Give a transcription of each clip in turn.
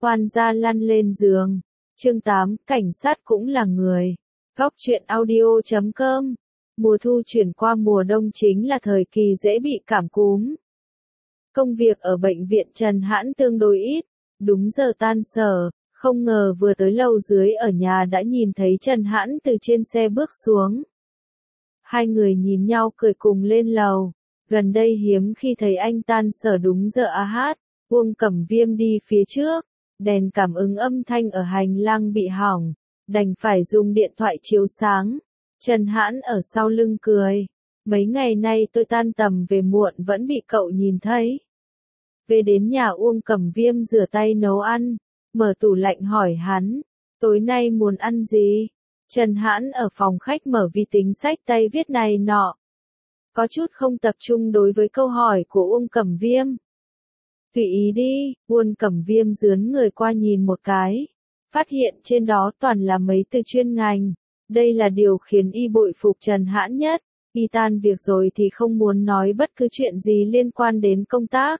Oan gia lăn lên giường. Chương 8, cảnh sát cũng là người. Góc truyện audio.com. Mùa thu chuyển qua mùa đông chính là thời kỳ dễ bị cảm cúm. Công việc ở bệnh viện Trần Hãn tương đối ít, đúng giờ tan sở, không ngờ vừa tới lầu dưới ở nhà đã nhìn thấy Trần Hãn từ trên xe bước xuống. Hai người nhìn nhau cười cùng lên lầu, gần đây hiếm khi thấy anh tan sở đúng giờ hát. Uông Cẩm Viêm đi phía trước, đèn cảm ứng âm thanh ở hành lang bị hỏng, đành phải dùng điện thoại chiếu sáng. Trần Hãn ở sau lưng cười, mấy ngày nay tôi tan tầm về muộn vẫn bị cậu nhìn thấy. Về đến nhà Uông Cẩm Viêm rửa tay nấu ăn, mở tủ lạnh hỏi hắn, tối nay muốn ăn gì? Trần Hãn ở phòng khách mở vi tính sách tay viết này nọ. Có chút không tập trung đối với câu hỏi của Uông Cẩm Viêm. Tùy ý đi, Uông Cẩm Viêm dướn người qua nhìn một cái, phát hiện trên đó toàn là mấy từ chuyên ngành. Đây là điều khiến y bội phục Trần Hãn nhất, y tan việc rồi thì không muốn nói bất cứ chuyện gì liên quan đến công tác.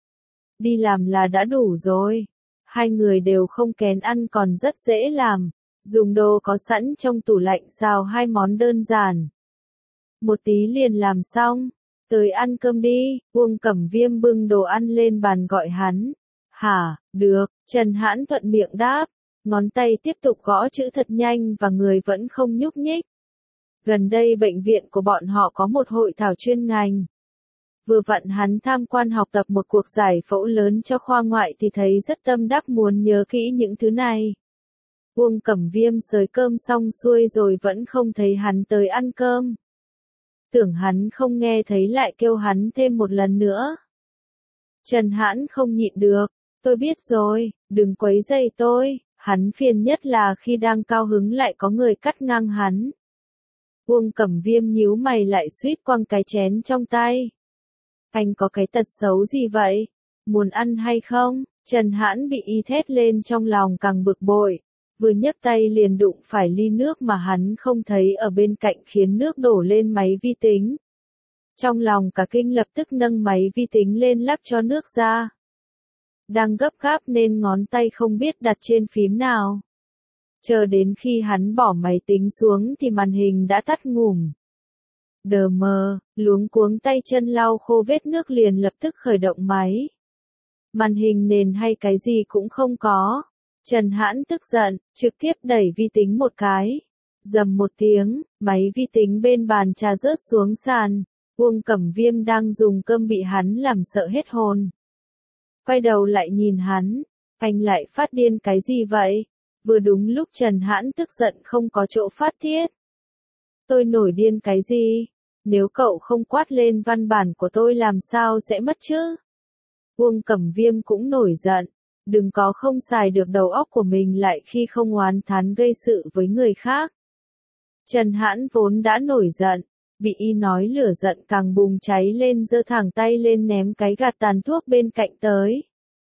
Đi làm là đã đủ rồi. Hai người đều không kén ăn còn rất dễ làm, dùng đồ có sẵn trong tủ lạnh xào hai món đơn giản. Một tí liền làm xong, tới ăn cơm đi, Uông Cẩm Viêm bưng đồ ăn lên bàn gọi hắn. Hả, được, Trần Hãn thuận miệng đáp, ngón tay tiếp tục gõ chữ thật nhanh và người vẫn không nhúc nhích. Gần đây bệnh viện của bọn họ có một hội thảo chuyên ngành. Vừa vặn hắn tham quan học tập một cuộc giải phẫu lớn cho khoa ngoại thì thấy rất tâm đắc muốn nhớ kỹ những thứ này. Uông Cẩm Viêm xới cơm xong xuôi rồi vẫn không thấy hắn tới ăn cơm. Tưởng hắn không nghe thấy lại kêu hắn thêm một lần nữa. Trần Hãn không nhịn được, tôi biết rồi, đừng quấy rầy tôi, hắn phiền nhất là khi đang cao hứng lại có người cắt ngang hắn. Uông Cẩm Viêm nhíu mày lại suýt quăng cái chén trong tay. Anh có cái tật xấu gì vậy? Muốn ăn hay không? Trần Hãn bị y thét lên trong lòng càng bực bội. Vừa nhấc tay liền đụng phải ly nước mà hắn không thấy ở bên cạnh khiến nước đổ lên máy vi tính. Trong lòng cả kinh lập tức nâng máy vi tính lên lắc cho nước ra. Đang gấp gáp nên ngón tay không biết đặt trên phím nào. Chờ đến khi hắn bỏ máy tính xuống thì màn hình đã tắt ngủm. Đờ mờ, luống cuống tay chân lau khô vết nước liền lập tức khởi động máy. Màn hình nền hay cái gì cũng không có. Trần Hãn tức giận, trực tiếp đẩy vi tính một cái. Rầm một tiếng, máy vi tính bên bàn trà rớt xuống sàn. Uông Cẩm Viêm đang dùng cơm bị hắn làm sợ hết hồn. Quay đầu lại nhìn hắn, anh lại phát điên cái gì vậy? Vừa đúng lúc Trần Hãn tức giận không có chỗ phát tiết. Tôi nổi điên cái gì? Nếu cậu không quát lên văn bản của tôi làm sao sẽ mất chứ? Uông Cẩm Viêm cũng nổi giận. Đừng có không xài được đầu óc của mình lại khi không oán thán gây sự với người khác. Trần Hãn vốn đã nổi giận, bị y nói lửa giận càng bùng cháy lên giơ thẳng tay lên ném cái gạt tàn thuốc bên cạnh tới.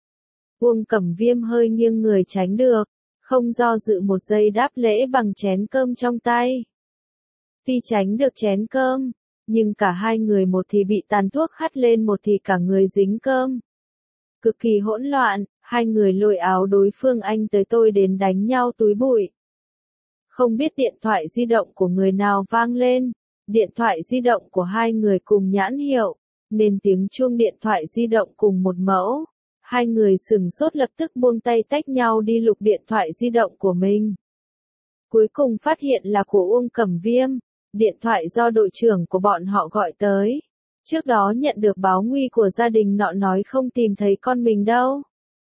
Uông Cẩm Viêm hơi nghiêng người tránh được, không do dự một giây đáp lễ bằng chén cơm trong tay. Tuy tránh được chén cơm, nhưng cả hai người một thì bị tàn thuốc hắt lên một thì cả người dính cơm. Cực kỳ hỗn loạn, hai người lôi áo đối phương anh tới tôi đến đánh nhau túi bụi. Không biết điện thoại di động của người nào vang lên, điện thoại di động của hai người cùng nhãn hiệu, nên tiếng chuông điện thoại di động cùng một mẫu. Hai người sửng sốt lập tức buông tay tách nhau đi lục điện thoại di động của mình. Cuối cùng phát hiện là của Uông Cẩm Viêm, điện thoại do đội trưởng của bọn họ gọi tới. Trước đó nhận được báo nguy của gia đình nọ nói không tìm thấy con mình đâu.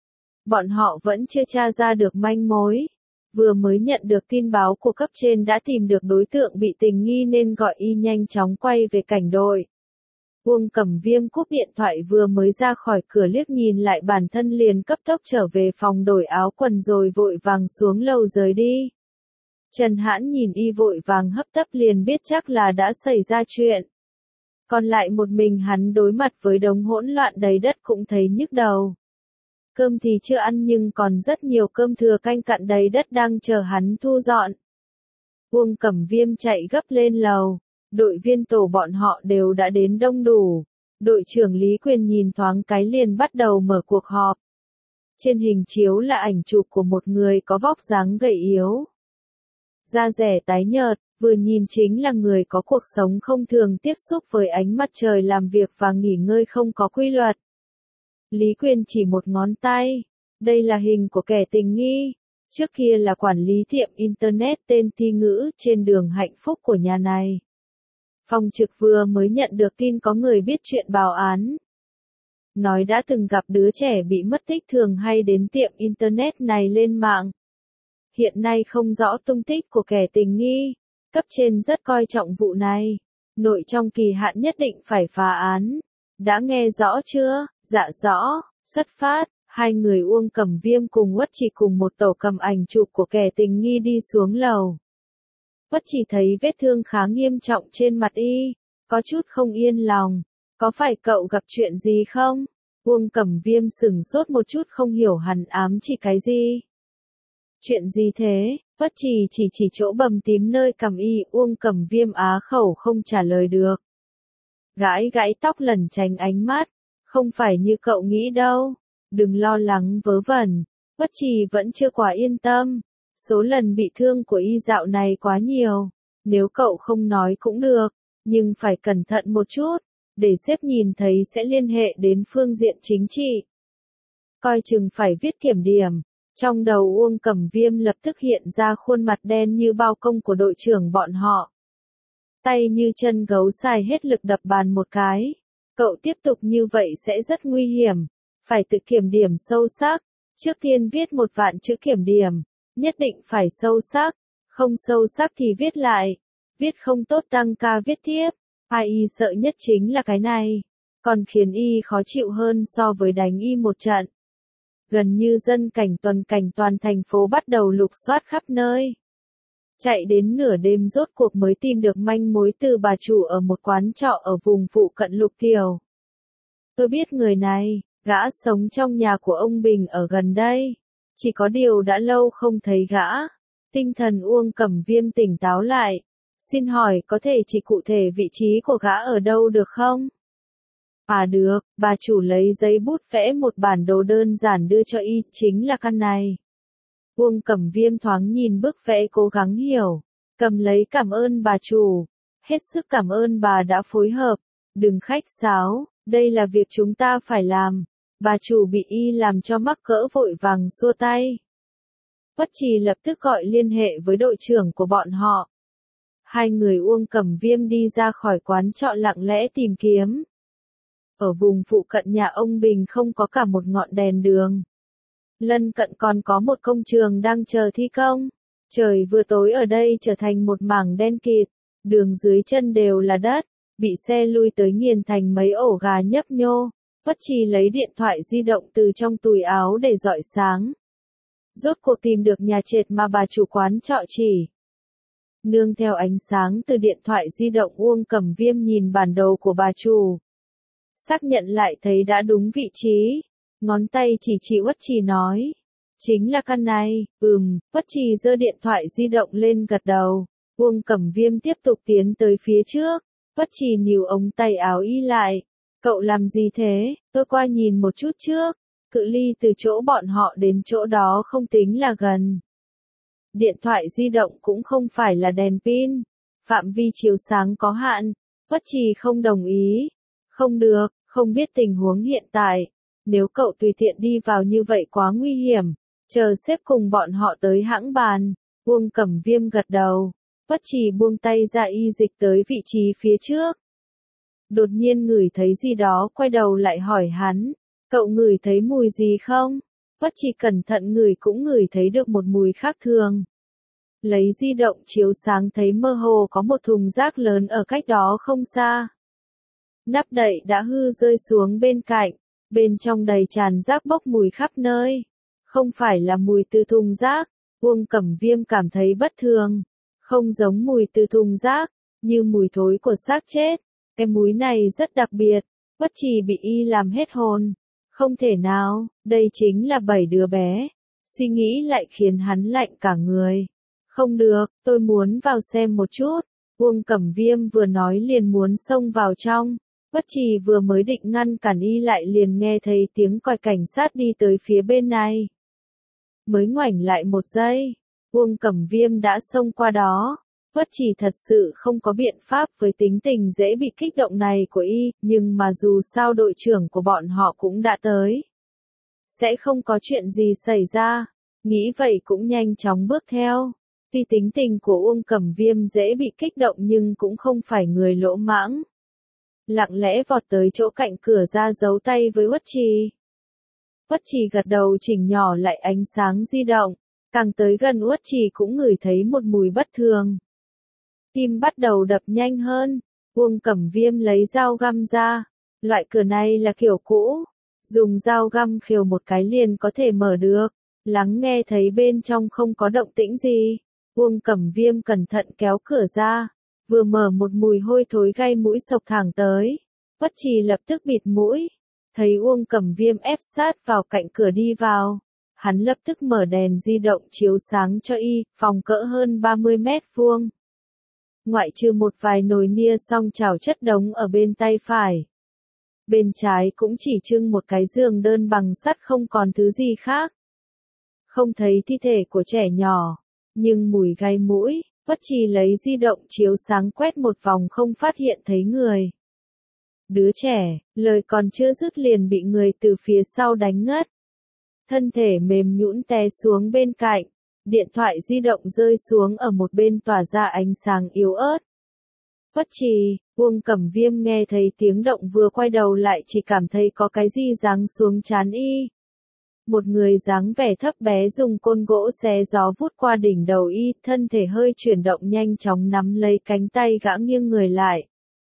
Bọn họ vẫn chưa tra ra được manh mối. Vừa mới nhận được tin báo của cấp trên đã tìm được đối tượng bị tình nghi nên gọi y nhanh chóng quay về cảnh đội. Uông Cẩm Viêm cúp điện thoại vừa mới ra khỏi cửa liếc nhìn lại bản thân liền cấp tốc trở về phòng đổi áo quần rồi vội vàng xuống lầu rời đi. Trần Hãn nhìn y vội vàng hấp tấp liền biết chắc là đã xảy ra chuyện. Còn lại một mình hắn đối mặt với đống hỗn loạn đầy đất cũng thấy nhức đầu. Cơm thì chưa ăn nhưng còn rất nhiều cơm thừa canh cặn đầy đất đang chờ hắn thu dọn. Uông Cẩm Viêm chạy gấp lên lầu, đội viên tổ bọn họ đều đã đến đông đủ. Đội trưởng Lý Quyền nhìn thoáng cái liền bắt đầu mở cuộc họp. Trên hình chiếu là ảnh chụp của một người có vóc dáng gầy yếu. Da dẻ tái nhợt, vừa nhìn chính là người có cuộc sống không thường tiếp xúc với ánh mặt trời, làm việc và nghỉ ngơi không có quy luật. Lý Quyền chỉ một ngón tay. Đây là hình của kẻ tình nghi. Trước kia là quản lý tiệm Internet tên Thi Ngữ trên đường Hạnh Phúc của nhà này. Phòng trực vừa mới nhận được tin có người biết chuyện báo án. Nói đã từng gặp đứa trẻ bị mất tích thường hay đến tiệm Internet này lên mạng. Hiện nay không rõ tung tích của kẻ tình nghi. Cấp trên rất coi trọng vụ này. Nội trong kỳ hạn nhất định phải phá án. Đã nghe rõ chưa? Dạ rõ. Xuất phát. Hai người Uông Cẩm Viêm cùng Uất Trì cùng một tổ cầm ảnh chụp của kẻ tình nghi đi xuống lầu. Uất Trì thấy vết thương khá nghiêm trọng trên mặt y, có chút không yên lòng. Có phải cậu gặp chuyện gì không? Uông Cẩm Viêm sửng sốt một chút không hiểu hắn ám chỉ cái gì. Chuyện gì thế? Uất Trì chỉ chỗ bầm tím nơi cằm y. Uông Cẩm Viêm á khẩu không trả lời được. Gãi gãi tóc lẩn tránh ánh mắt. Không phải như cậu nghĩ đâu. Đừng lo lắng vớ vẩn. Uất Trì vẫn chưa quá yên tâm. Số lần bị thương của y dạo này quá nhiều. Nếu cậu không nói cũng được, nhưng phải cẩn thận một chút. Để sếp nhìn thấy sẽ liên hệ đến phương diện chính trị. Coi chừng phải viết kiểm điểm. Trong đầu Uông Cẩm Viêm lập tức hiện ra khuôn mặt đen như bao công của đội trưởng bọn họ. Tay như chân gấu xài hết lực đập bàn một cái. Cậu tiếp tục như vậy sẽ rất nguy hiểm. Phải tự kiểm điểm sâu sắc. Trước tiên viết 1 vạn chữ kiểm điểm. Nhất định phải sâu sắc. Không sâu sắc thì viết lại. Viết không tốt tăng ca viết tiếp. Ai y sợ nhất chính là cái này. Còn khiến y khó chịu hơn so với đánh y một trận. Gần như dân cảnh toàn thành phố bắt đầu lục soát khắp nơi. Chạy đến nửa đêm rốt cuộc mới tìm được manh mối từ bà chủ ở một quán trọ ở vùng phụ cận Lục Kiều. Tôi biết người này, gã sống trong nhà của ông Bình ở gần đây. Chỉ có điều đã lâu không thấy gã. Tinh thần Uông Cẩm Viêm tỉnh táo lại. Xin hỏi có thể chỉ cụ thể vị trí của gã ở đâu được không? À được, bà chủ lấy giấy bút vẽ một bản đồ đơn giản đưa cho y, chính là căn này. Uông Cẩm Viêm thoáng nhìn bức vẽ cố gắng hiểu. Cầm lấy cảm ơn bà chủ. Hết sức cảm ơn bà đã phối hợp. Đừng khách sáo, đây là việc chúng ta phải làm. Bà chủ bị y làm cho mắc cỡ vội vàng xua tay. Uất Trì lập tức gọi liên hệ với đội trưởng của bọn họ. Hai người Uông Cẩm Viêm đi ra khỏi quán trọ lặng lẽ tìm kiếm. Ở vùng phụ cận nhà ông Bình không có cả một ngọn đèn đường. Lân cận còn có một công trường đang chờ thi công. Trời vừa tối ở đây trở thành một mảng đen kịt. Đường dưới chân đều là đất. Bị xe lui tới nghiền thành mấy ổ gà nhấp nhô. Uất Trì lấy điện thoại di động từ trong túi áo để rọi sáng. Rốt cuộc tìm được nhà trệt mà bà chủ quán trọ chỉ. Nương theo ánh sáng từ điện thoại di động, Uông Cẩm Viêm nhìn bản đồ của bà chủ. Xác nhận lại thấy đã đúng vị trí. Ngón tay chỉ Uất Trì nói. Chính là căn này. Uất Trì giơ điện thoại di động lên gật đầu. Uông Cẩm Viêm tiếp tục tiến tới phía trước. Uất Trì níu ống tay áo y lại. Cậu làm gì thế? Tôi qua nhìn một chút trước. Cự ly từ chỗ bọn họ đến chỗ đó không tính là gần. Điện thoại di động cũng không phải là đèn pin. Phạm vi chiếu sáng có hạn. Uất Trì không đồng ý. Không được, không biết tình huống hiện tại. Nếu cậu tùy tiện đi vào như vậy quá nguy hiểm. Chờ sếp cùng bọn họ tới hãng bàn. Uông Cẩm Viêm gật đầu. Uất Trì buông tay ra y dịch tới vị trí phía trước. Đột nhiên ngửi thấy gì đó, quay đầu lại hỏi hắn. Cậu ngửi thấy mùi gì không? Uất Trì cẩn thận ngửi cũng ngửi thấy được một mùi khác thường. Lấy di động chiếu sáng thấy mơ hồ có một thùng rác lớn ở cách đó không xa. Nắp đậy đã hư rơi xuống bên cạnh. Bên trong đầy tràn rác bốc mùi khắp nơi. Không phải là mùi từ thùng rác. Uông Cẩm Viêm cảm thấy bất thường. Không giống mùi từ thùng rác, như mùi thối của xác chết. Cái mùi này rất đặc biệt. Uất Trì bị y làm hết hồn. Không thể nào, đây chính là 7 đứa bé. Suy nghĩ lại khiến hắn lạnh cả người. Không được, tôi muốn vào xem một chút. Uông Cẩm Viêm vừa nói liền muốn xông vào trong. Bất Trì vừa mới định ngăn cản y lại liền nghe thấy tiếng còi cảnh sát đi tới phía bên này. Mới ngoảnh lại một giây, Uông Cẩm Viêm đã xông qua đó. Bất Trì thật sự không có biện pháp với tính tình dễ bị kích động này của y, nhưng mà dù sao đội trưởng của bọn họ cũng đã tới. Sẽ không có chuyện gì xảy ra, nghĩ vậy cũng nhanh chóng bước theo. Tuy tính tình của Uông Cẩm Viêm dễ bị kích động nhưng cũng không phải người lỗ mãng. Lặng lẽ vọt tới chỗ cạnh cửa ra giấu tay với Uất Trì. Uất Trì gật đầu chỉnh nhỏ lại ánh sáng di động, càng tới gần Uất Trì cũng ngửi thấy một mùi bất thường. Tim bắt đầu đập nhanh hơn, Uông Cẩm Viêm lấy dao găm ra, loại cửa này là kiểu cũ, dùng dao găm khều một cái liền có thể mở được, lắng nghe thấy bên trong không có động tĩnh gì. Uông Cẩm Viêm cẩn thận kéo cửa ra, vừa mở một mùi hôi thối gai mũi xộc thẳng tới. Uất Trì lập tức bịt mũi, thấy Uông Cẩm Viêm ép sát vào cạnh cửa đi vào. Hắn lập tức mở đèn di động chiếu sáng cho y, phòng cỡ hơn 30 mét vuông. Ngoại trừ một vài nồi nia song chảo chất đống ở bên tay phải. Bên trái cũng chỉ trưng một cái giường đơn bằng sắt không còn thứ gì khác. Không thấy thi thể của trẻ nhỏ, nhưng mùi gai mũi. Uất Trì lấy di động chiếu sáng quét một vòng không phát hiện thấy người. Đứa trẻ, lời còn chưa dứt liền bị người từ phía sau đánh ngất. Thân thể mềm nhũn té xuống bên cạnh, điện thoại di động rơi xuống ở một bên tỏa ra ánh sáng yếu ớt. Uất Trì, Uông Cẩm Viêm nghe thấy tiếng động vừa quay đầu lại chỉ cảm thấy có cái gì giáng xuống trán y. Một người dáng vẻ thấp bé dùng côn gỗ xé gió vút qua đỉnh đầu y, thân thể hơi chuyển động nhanh chóng nắm lấy cánh tay gã nghiêng người lại.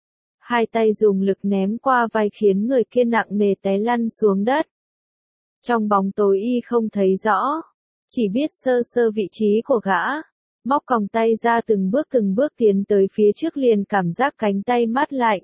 Hai tay dùng lực ném qua vai khiến người kia nặng nề té lăn xuống đất. Trong bóng tối y không thấy rõ, chỉ biết sơ sơ vị trí của gã. Móc còng tay ra từng bước tiến tới phía trước liền cảm giác cánh tay mát lạnh.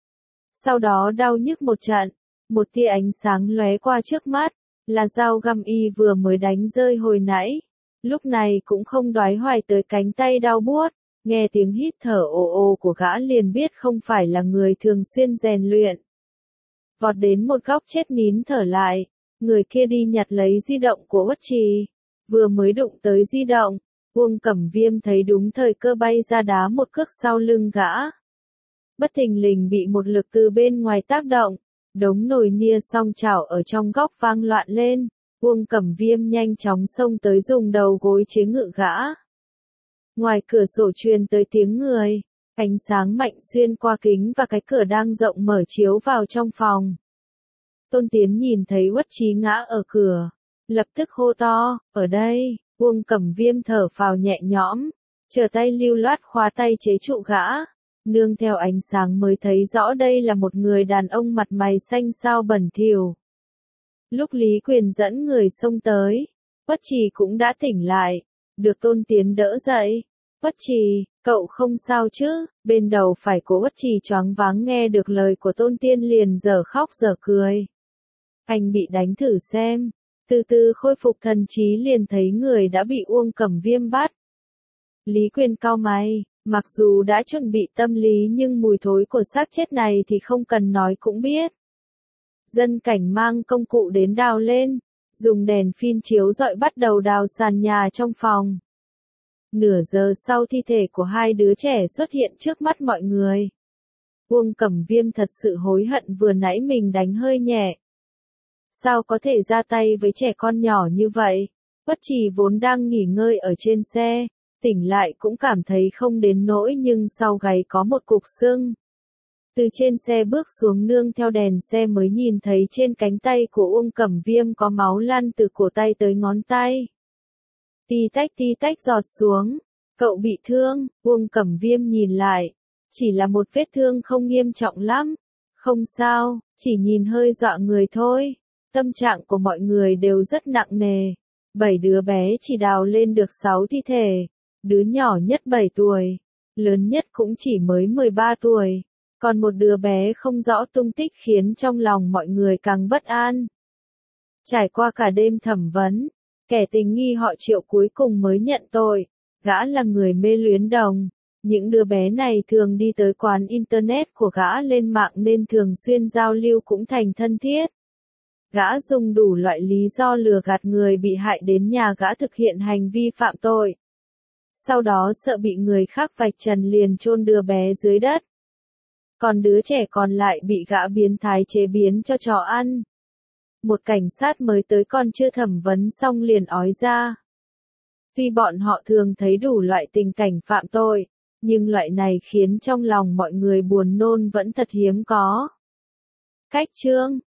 Sau đó đau nhức một trận, một tia ánh sáng lóe qua trước mắt, là dao găm y vừa mới đánh rơi hồi nãy. Lúc này cũng không đoái hoài tới cánh tay đau buốt, nghe tiếng hít thở ồ ồ của gã liền biết không phải là người thường xuyên rèn luyện. Vọt đến một góc chết nín thở lại, người kia đi nhặt lấy di động của Uất Trì, vừa mới đụng tới di động. Uông Cẩm Viêm thấy đúng thời cơ bay ra đá một cước sau lưng gã. Bất thình lình bị một lực từ bên ngoài tác động, đống nồi nia song chảo ở trong góc vang loạn lên. Uông Cẩm Viêm nhanh chóng xông tới dùng đầu gối chế ngự gã. Ngoài cửa sổ truyền tới tiếng người, ánh sáng mạnh xuyên qua kính và cái cửa đang rộng mở chiếu vào trong phòng. Tôn Tiến nhìn thấy Uất Trì ngã ở cửa, lập tức hô to, ở đây. Uông Cẩm Viêm thở phào nhẹ nhõm, trở tay lưu loát khóa tay chế trụ gã, nương theo ánh sáng mới thấy rõ đây là một người đàn ông mặt mày xanh xao bẩn thỉu. Lúc Lý Quyền dẫn người xông tới, Uất Trì cũng đã tỉnh lại, được Tôn Tiến đỡ dậy. Uất Trì, cậu không sao chứ? Bên đầu phải của Uất Trì choáng váng nghe được lời của Tôn Tiên liền dở khóc dở cười. Anh bị đánh thử xem. Từ từ khôi phục thần trí liền thấy người đã bị Uông Cẩm Viêm bắt. Lý Quyền cau mày, mặc dù đã chuẩn bị tâm lý nhưng mùi thối của xác chết này thì không cần nói cũng biết. Dân cảnh mang công cụ đến đào lên, dùng đèn phin chiếu rọi bắt đầu đào sàn nhà trong phòng. Nửa giờ sau thi thể của hai đứa trẻ xuất hiện trước mắt mọi người. Uông Cẩm Viêm thật sự hối hận vừa nãy mình đánh hơi nhẹ. Sao có thể ra tay với trẻ con nhỏ như vậy? Uất Trì vốn đang nghỉ ngơi ở trên xe, tỉnh lại cũng cảm thấy không đến nỗi nhưng sau gáy có một cục sưng. Từ trên xe bước xuống nương theo đèn xe mới nhìn thấy trên cánh tay của Uông Cẩm Viêm có máu lăn từ cổ tay tới ngón tay. Ti tách giọt xuống. Cậu bị thương, Uông Cẩm Viêm nhìn lại. Chỉ là một vết thương không nghiêm trọng lắm. Không sao, chỉ nhìn hơi dọa người thôi. Tâm trạng của mọi người đều rất nặng nề. 7 đứa bé chỉ đào lên được 6 thi thể. Đứa nhỏ nhất 7 tuổi. Lớn nhất cũng chỉ mới 13 tuổi. Còn một đứa bé không rõ tung tích khiến trong lòng mọi người càng bất an. Trải qua cả đêm thẩm vấn, kẻ tình nghi họ Triệu cuối cùng mới nhận tội. Gã là người mê luyến đồng. Những đứa bé này thường đi tới quán internet của gã lên mạng nên thường xuyên giao lưu cũng thành thân thiết. Gã dùng đủ loại lý do lừa gạt người bị hại đến nhà gã thực hiện hành vi phạm tội. Sau đó sợ bị người khác vạch trần liền chôn đứa bé dưới đất. Còn đứa trẻ còn lại bị gã biến thái chế biến cho chó ăn. Một cảnh sát mới tới còn chưa thẩm vấn xong liền ói ra. Tuy bọn họ thường thấy đủ loại tình cảnh phạm tội, nhưng loại này khiến trong lòng mọi người buồn nôn vẫn thật hiếm có. Cách chương